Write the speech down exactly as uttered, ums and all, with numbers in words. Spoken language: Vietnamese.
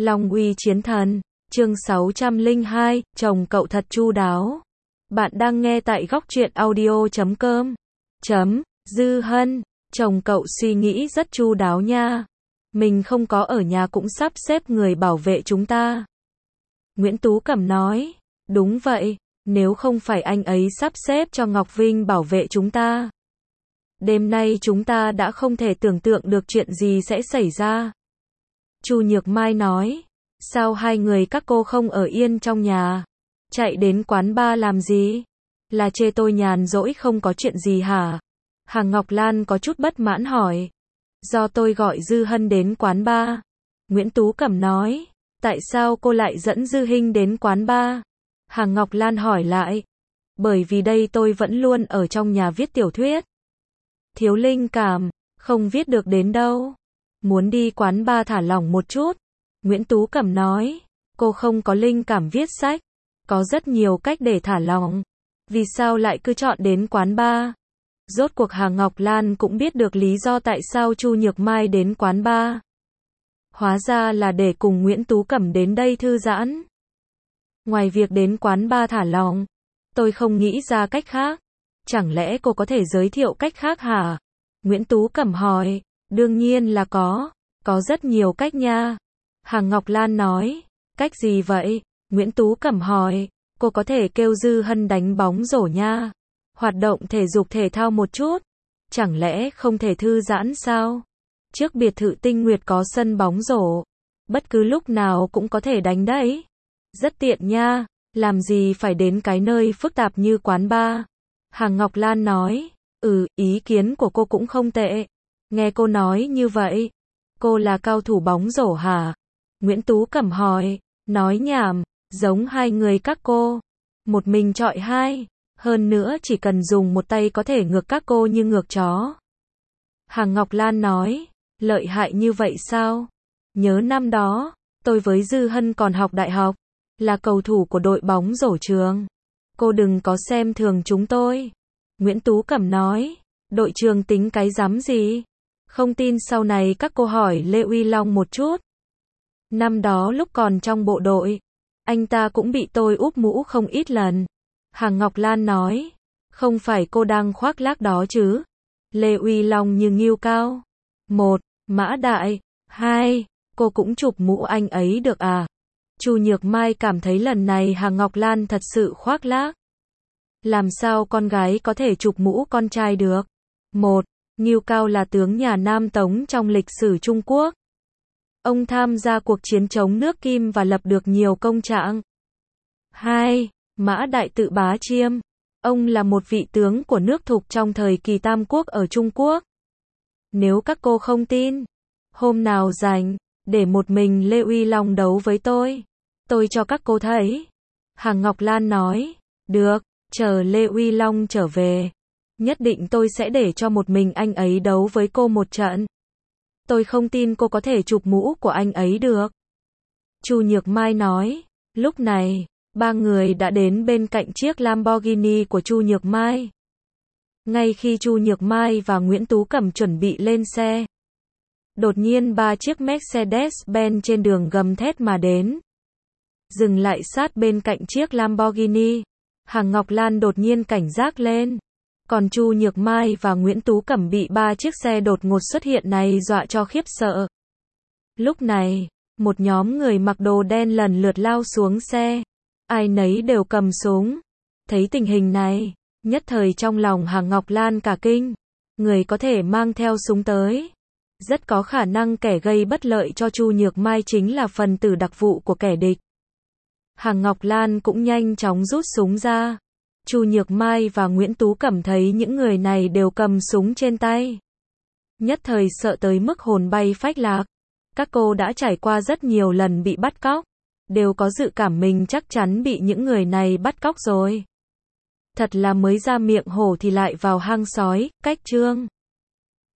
Long uy chiến thần, chương sáu trăm lẻ hai, chồng cậu thật chu đáo. Bạn đang nghe tại góc truyện audio chấm com. Chấm, Dư Hân, chồng cậu suy nghĩ rất chu đáo nha. Mình không có ở nhà cũng sắp xếp người bảo vệ chúng ta. Nguyễn Tú Cẩm nói, đúng vậy, nếu không phải anh ấy sắp xếp cho Ngọc Vinh bảo vệ chúng ta. Đêm nay chúng ta đã không thể tưởng tượng được chuyện gì sẽ xảy ra. Chu Nhược Mai nói, sao hai người các cô không ở yên trong nhà? Chạy đến quán bar làm gì? Là chê tôi nhàn rỗi không có chuyện gì hả? Hàng Ngọc Lan có chút bất mãn hỏi. Do tôi gọi Dư Hân đến quán bar. Nguyễn Tú Cẩm nói, tại sao cô lại dẫn Dư Hinh đến quán bar? Hàng Ngọc Lan hỏi lại. Bởi vì đây tôi vẫn luôn ở trong nhà viết tiểu thuyết. Thiếu linh cảm, không viết được đến đâu. Muốn đi quán bar thả lỏng một chút. Nguyễn Tú Cẩm nói, cô không có linh cảm viết sách. Có rất nhiều cách để thả lỏng. Vì sao lại cứ chọn đến quán bar? Rốt cuộc Hàng Ngọc Lan cũng biết được lý do tại sao Chu Nhược Mai đến quán bar. Hóa ra là để cùng Nguyễn Tú Cẩm đến đây thư giãn. Ngoài việc đến quán bar thả lỏng, tôi không nghĩ ra cách khác. Chẳng lẽ cô có thể giới thiệu cách khác hả? Nguyễn Tú Cẩm hỏi, đương nhiên là có, có rất nhiều cách nha. Hàng Ngọc Lan nói, cách gì vậy? Nguyễn Tú Cẩm hỏi, cô có thể kêu Dư Hân đánh bóng rổ nha. Hoạt động thể dục thể thao một chút. Chẳng lẽ không thể thư giãn sao? Trước biệt thự Tinh Nguyệt có sân bóng rổ. Bất cứ lúc nào cũng có thể đánh đấy. Rất tiện nha, làm gì phải đến cái nơi phức tạp như quán bar. Hàng Ngọc Lan nói, ừ, ý kiến của cô cũng không tệ. Nghe cô nói như vậy, cô là cao thủ bóng rổ hả? Nguyễn Tú Cẩm hỏi, nói nhảm, giống hai người các cô. Một mình chọi hai, hơn nữa chỉ cần dùng một tay có thể ngược các cô như ngược chó. Hàng Ngọc Lan nói, lợi hại như vậy sao? Nhớ năm đó, tôi với Dư Hân còn học đại học, là cầu thủ của đội bóng rổ trường. Cô đừng có xem thường chúng tôi. Nguyễn Tú Cẩm nói, đội trường tính cái rắm gì? Không tin sau này các cô hỏi Lê Uy Long một chút. Năm đó lúc còn trong bộ đội, anh ta cũng bị tôi úp mũ không ít lần. Hàng Ngọc Lan nói, không phải cô đang khoác lác đó chứ? Lê Uy Long như ngưu cao. Một, Mã Đại. Hai, cô cũng chụp mũ anh ấy được à? Chu Nhược Mai cảm thấy lần này Hàng Ngọc Lan thật sự khoác lác. Làm sao con gái có thể chụp mũ con trai được? Một, Ngưu Cao là tướng nhà Nam Tống trong lịch sử Trung Quốc. Ông tham gia cuộc chiến chống nước Kim và lập được nhiều công trạng. Hai, Mã Đại Tự Bá Chiêm. Ông là một vị tướng của nước Thục trong thời kỳ Tam Quốc ở Trung Quốc. Nếu các cô không tin, hôm nào rảnh, để một mình Lê Uy Long đấu với tôi. Tôi cho các cô thấy. Hàng Ngọc Lan nói, được, chờ Lê Uy Long trở về. Nhất định tôi sẽ để cho một mình anh ấy đấu với cô một trận. Tôi không tin cô có thể chụp mũ của anh ấy được. Chu Nhược Mai nói, lúc này, ba người đã đến bên cạnh chiếc Lamborghini của Chu Nhược Mai. Ngay khi Chu Nhược Mai và Nguyễn Tú Cẩm chuẩn bị lên xe, đột nhiên ba chiếc Mercedes-Benz trên đường gầm thét mà đến. Dừng lại sát bên cạnh chiếc Lamborghini. Hàng Ngọc Lan đột nhiên cảnh giác lên. Còn Chu Nhược Mai và Nguyễn Tú Cẩm bị ba chiếc xe đột ngột xuất hiện này dọa cho khiếp sợ. Lúc này, một nhóm người mặc đồ đen lần lượt lao xuống xe. Ai nấy đều cầm súng. Thấy tình hình này, nhất thời trong lòng Hàng Ngọc Lan cả kinh. Người có thể mang theo súng tới. Rất có khả năng kẻ gây bất lợi cho Chu Nhược Mai chính là phần tử đặc vụ của kẻ địch. Hàng Ngọc Lan cũng nhanh chóng rút súng ra. Chu Nhược Mai và Nguyễn Tú Cẩm thấy những người này đều cầm súng trên tay. Nhất thời sợ tới mức hồn bay phách lạc. Các cô đã trải qua rất nhiều lần bị bắt cóc. Đều có dự cảm mình chắc chắn bị những người này bắt cóc rồi. Thật là mới ra miệng hổ thì lại vào hang sói, cách chương.